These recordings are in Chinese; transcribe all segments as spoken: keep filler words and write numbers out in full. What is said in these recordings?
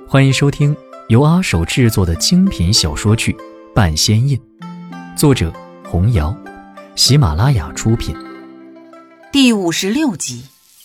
欢迎收听由阿手制作的精品小说剧《半仙印》，作者红瑶，喜马拉雅出品。 第五十六集。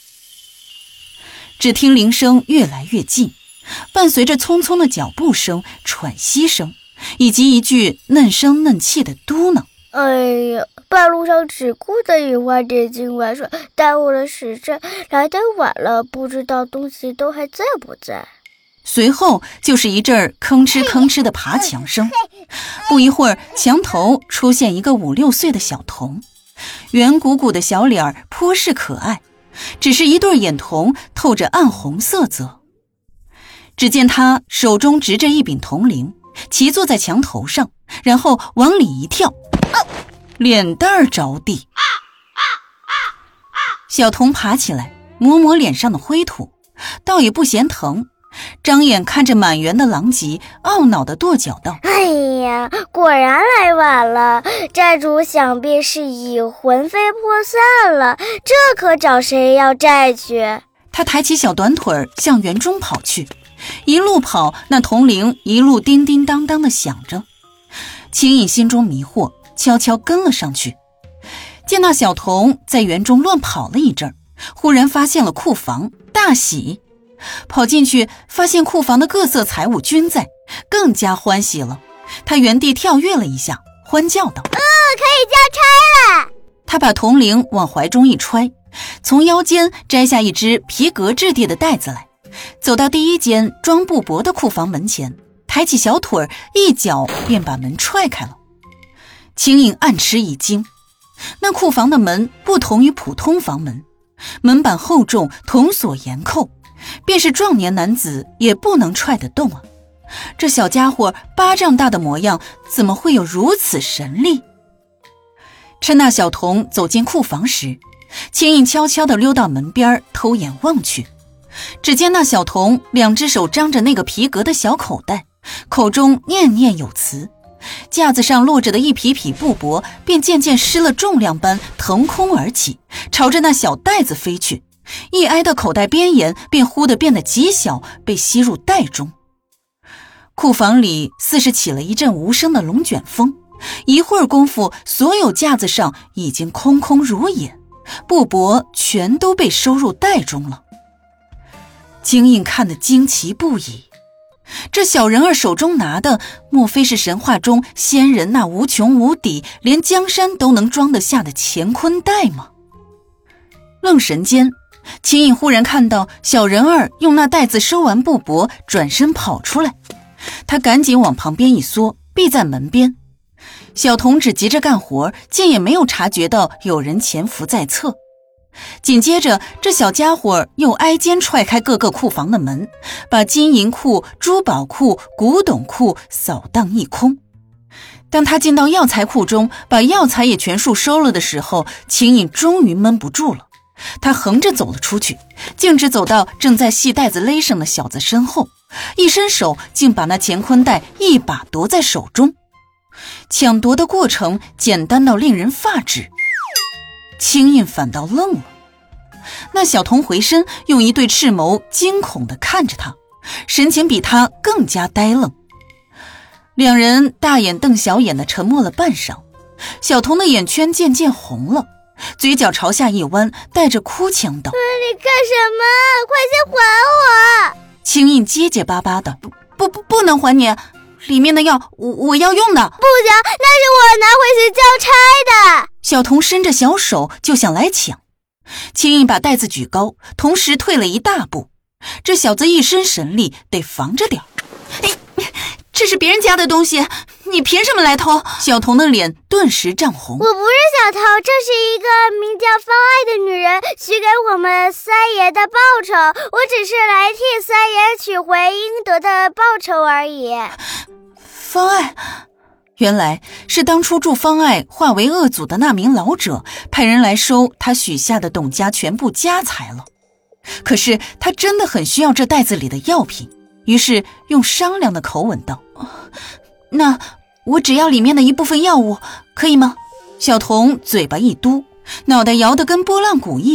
只听铃声越来越近，伴随着匆匆的脚步声、喘息声，以及一句嫩声嫩气的嘟囔： 哎呀，半路上只顾着饮花点睛玩耍，耽误了时辰，来得晚了，不知道东西都还在不在。 随后就是一阵吭哧吭哧的爬墙声，不一会儿，墙头出现一个五六岁的小童，圆鼓鼓的小脸儿颇是可爱，只是一对眼瞳透着暗红色泽。只见他手中执着一柄铜铃，骑坐在墙头上，然后往里一跳，啊、脸蛋儿着地。小童爬起来，抹抹脸上的灰土，倒也不嫌疼，张眼看着满园的狼藉，懊恼地跺脚道： 哎呀，果然来晚了，寨主想必是已魂飞魄散了，这可找谁要债去？ 他抬起小短腿向园中跑去，一路跑，那铜铃一路叮叮当当地响着。青影心中迷惑，悄悄跟了上去，见那小童在园中乱跑了一阵，忽然发现了库房，大喜，跑进去发现库房的各色财物均在，更加欢喜了。他原地跳跃了一下，欢叫道： 哦，可以交差了。 他把铜铃往怀中一揣，从腰间摘下一只皮革质地的袋子来，走到第一间装布帛的库房门前，抬起小腿一脚便把门踹开了。青影暗吃一惊，那库房的门不同于普通房门，门板厚重，铜锁严扣，便是壮年男子也不能踹得动啊！这小家伙巴掌大的模样，怎么会有如此神力？趁那小童走进库房时，青影悄悄地溜到门边，偷眼望去，只见那小童两只手张着那个皮革的小口袋，口中念念有词，架子上落着的一匹匹布帛便渐渐失了重量般腾空而起，朝着那小袋子飞去，一挨到口袋边沿，便忽地变得极小，被吸入袋中。库房里似是起了一阵无声的龙卷风，一会儿功夫，所有架子上已经空空如也，布帛全都被收入袋中了。金印看得惊奇不已，这小人儿手中拿的，莫非是神话中仙人那无穷无底，连江山都能装得下的乾坤袋吗？愣神间，秦影忽然看到小人儿用那袋子收完布帛，转身跑出来，他赶紧往旁边一缩，避在门边。小童只急着干活，竟也没有察觉到有人潜伏在侧。紧接着，这小家伙又挨间踹开各个库房的门，把金银库、珠宝库、古董库扫荡一空。当他进到药材库中，把药材也全数收了的时候，秦影终于闷不住了。他横着走了出去，径直走到正在系带子勒上的小子身后，一伸手竟把那乾坤袋一把夺在手中。抢夺的过程简单到令人发指，青印反倒愣了。那小童回身，用一对赤眸惊恐地看着他，神情比他更加呆愣。两人大眼瞪小眼地沉默了半晌，小童的眼圈渐渐红了，嘴角朝下一弯，带着哭腔道： 你干什么？快些还我！ 青印结结巴巴的：不不不不能还你，里面的药我我要用的。 不行，那是我拿回去交差的。 小童伸着小手就想来抢，青印把袋子举高，同时退了一大步。这小子一身神力，得防着点。哎，这是别人家的东西，你凭什么来偷？小童的脸顿时涨红。 我不是小偷，这是一个名叫方爱的女人许给我们三爷的报酬，我只是来替三爷取回应得的报酬而已。 方爱，原来是当初助方爱化为恶祖的那名老者派人来收他许下的董家全部家财了。可是他真的很需要这袋子里的药品，于是用商量的口吻道：那我只要里面的一部分药物，可以吗？小童嘴巴一嘟，脑袋摇得跟拨浪鼓一般。 不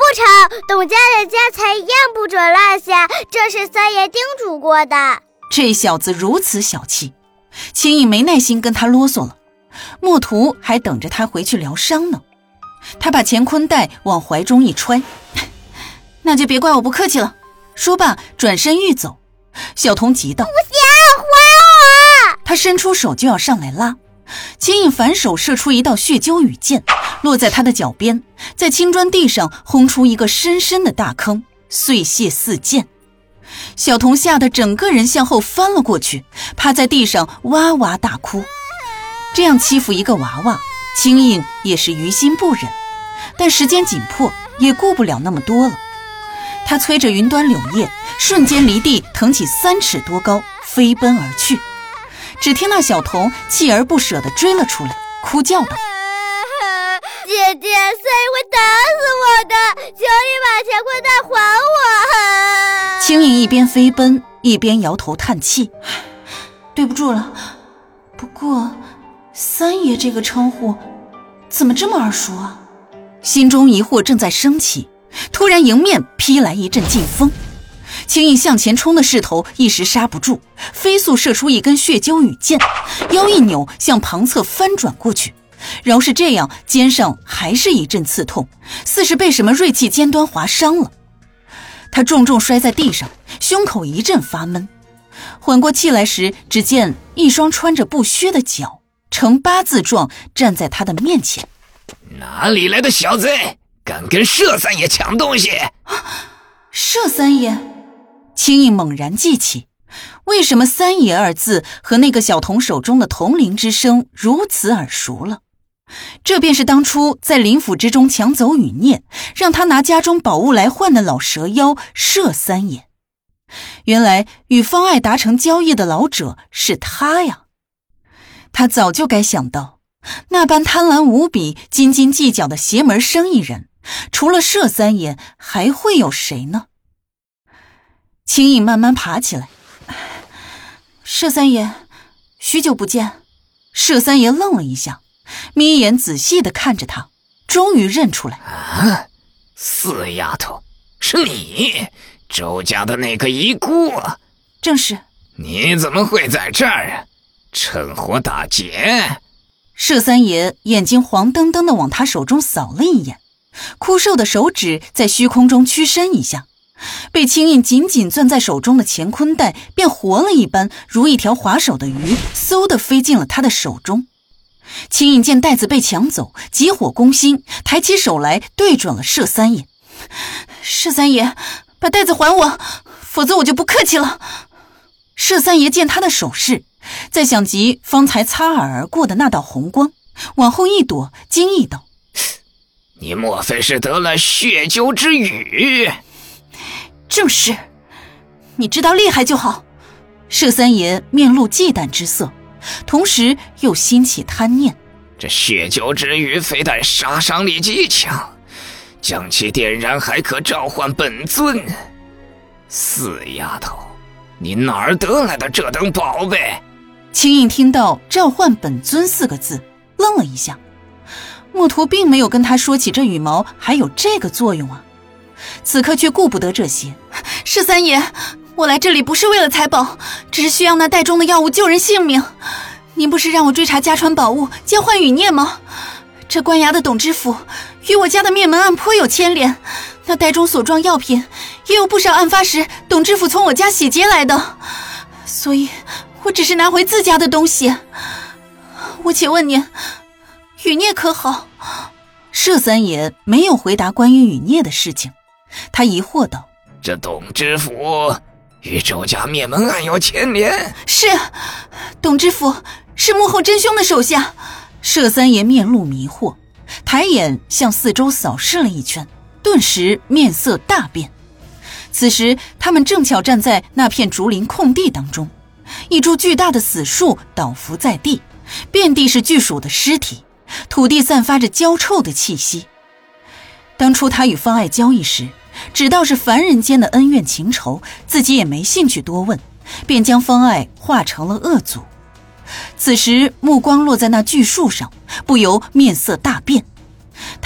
成，董家的家财一样不准落下，这是三爷叮嘱过的。 这小子如此小气，秦颖没耐心跟他啰嗦了，墨图还等着他回去疗伤呢。他把乾坤袋往怀中一揣，那就别怪我不客气了。说罢转身欲走，小童急道：不行，还我！ 他伸出手就要上来拉，秦颖反手射出一道血鸠羽箭，落在他的脚边，在青砖地上轰出一个深深的大坑，碎屑四溅。小童吓得整个人向后翻了过去，趴在地上哇哇大哭。这样欺负一个娃娃，秦颖也是于心不忍，但时间紧迫，也顾不了那么多了。他催着云端柳叶，瞬间离地腾起三尺多高，飞奔而去。只听那小童锲而不舍地追了出来，哭叫道： 姐姐，三爷会打死我的，求你把乾坤袋还我。 青颖一边飞奔一边摇头叹气：对不住了，不过三爷这个称呼怎么这么耳熟啊？心中疑惑正在升起，突然迎面劈来一阵劲风，青颖向前冲的势头一时刹不住，飞速射出一根血鸠羽箭，腰一扭向旁侧翻转过去。饶是这样，肩上还是一阵刺痛，似是被什么锐器尖端划伤了。他重重摔在地上，胸口一阵发闷。缓过气来时，只见一双穿着布靴的脚呈八字状站在他的面前。 哪里来的小子，敢跟佘三爷抢东西？ 佘三爷？青颖猛然记起，为什么三爷二字和那个小童手中的铜铃之声如此耳熟了？这便是当初在林府之中抢走羽孽，让他拿家中宝物来换的老蛇妖佘三爷。原来与方爱达成交易的老者是他呀！他早就该想到，那般贪婪无比、斤斤计较的邪门生意人，除了佘三爷还会有谁呢？青颖慢慢爬起来：佘三爷，许久不见。佘三爷愣了一下，眯眼仔细地看着他，终于认出来： 啊，四丫头，是你，周家的那个遗孤啊？ 正是。 你怎么会在这儿啊？趁火打劫？ 佘三爷眼睛黄澄澄地往他手中扫了一眼，枯瘦的手指在虚空中屈伸一下，被青印紧紧攥在手中的乾坤袋便活了一般，如一条滑手的鱼，嗖地飞进了他的手中。青印见袋子被抢走，急火攻心，抬起手来对准了佘三爷：佘三爷，把袋子还我，否则我就不客气了。佘三爷见他的手势，再想及方才擦耳而过的那道红光，往后一躲，惊异道： 你莫非是得了血鸠之羽？ 正是，你知道厉害就好。佘三爷面露忌惮之色，同时又兴起贪念。 这血鸠之羽非但杀伤力极强，将其点燃还可召唤本尊。四丫头，你哪儿得来的这等宝贝？ 青印听到召唤本尊四个字，愣了一下。墨图并没有跟他说起这羽毛还有这个作用啊，此刻却顾不得这些。佘三爷，我来这里不是为了财宝，只是需要那袋中的药物救人性命。您不是让我追查家传宝物，交换羽孽吗？这官衙的董知府与我家的灭门案颇有牵连，那袋中所装药品也有不少案发时董知府从我家洗劫来的，所以我只是拿回自家的东西。我且问您，羽孽可好？佘三爷没有回答关于羽孽的事情，他疑惑道： 这董知府与周家灭门案有牵连？ 是，董知府是幕后真凶的手下。佘三爷面露迷惑，抬眼向四周扫视了一圈，顿时面色大变。此时他们正巧站在那片竹林空地当中，一株巨大的死树倒伏在地，遍地是巨鼠的尸体，土地散发着焦臭的气息。当初他与方爱交易时，只道是凡人间的恩怨情仇，自己也没兴趣多问，便将方爱化成了恶祖。此时目光落在那巨树上，不由面色大变。他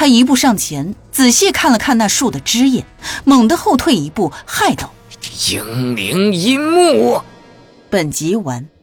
他一步上前，仔细看了看那树的枝叶，猛地后退一步，骇道： 英灵阴木。 本集完。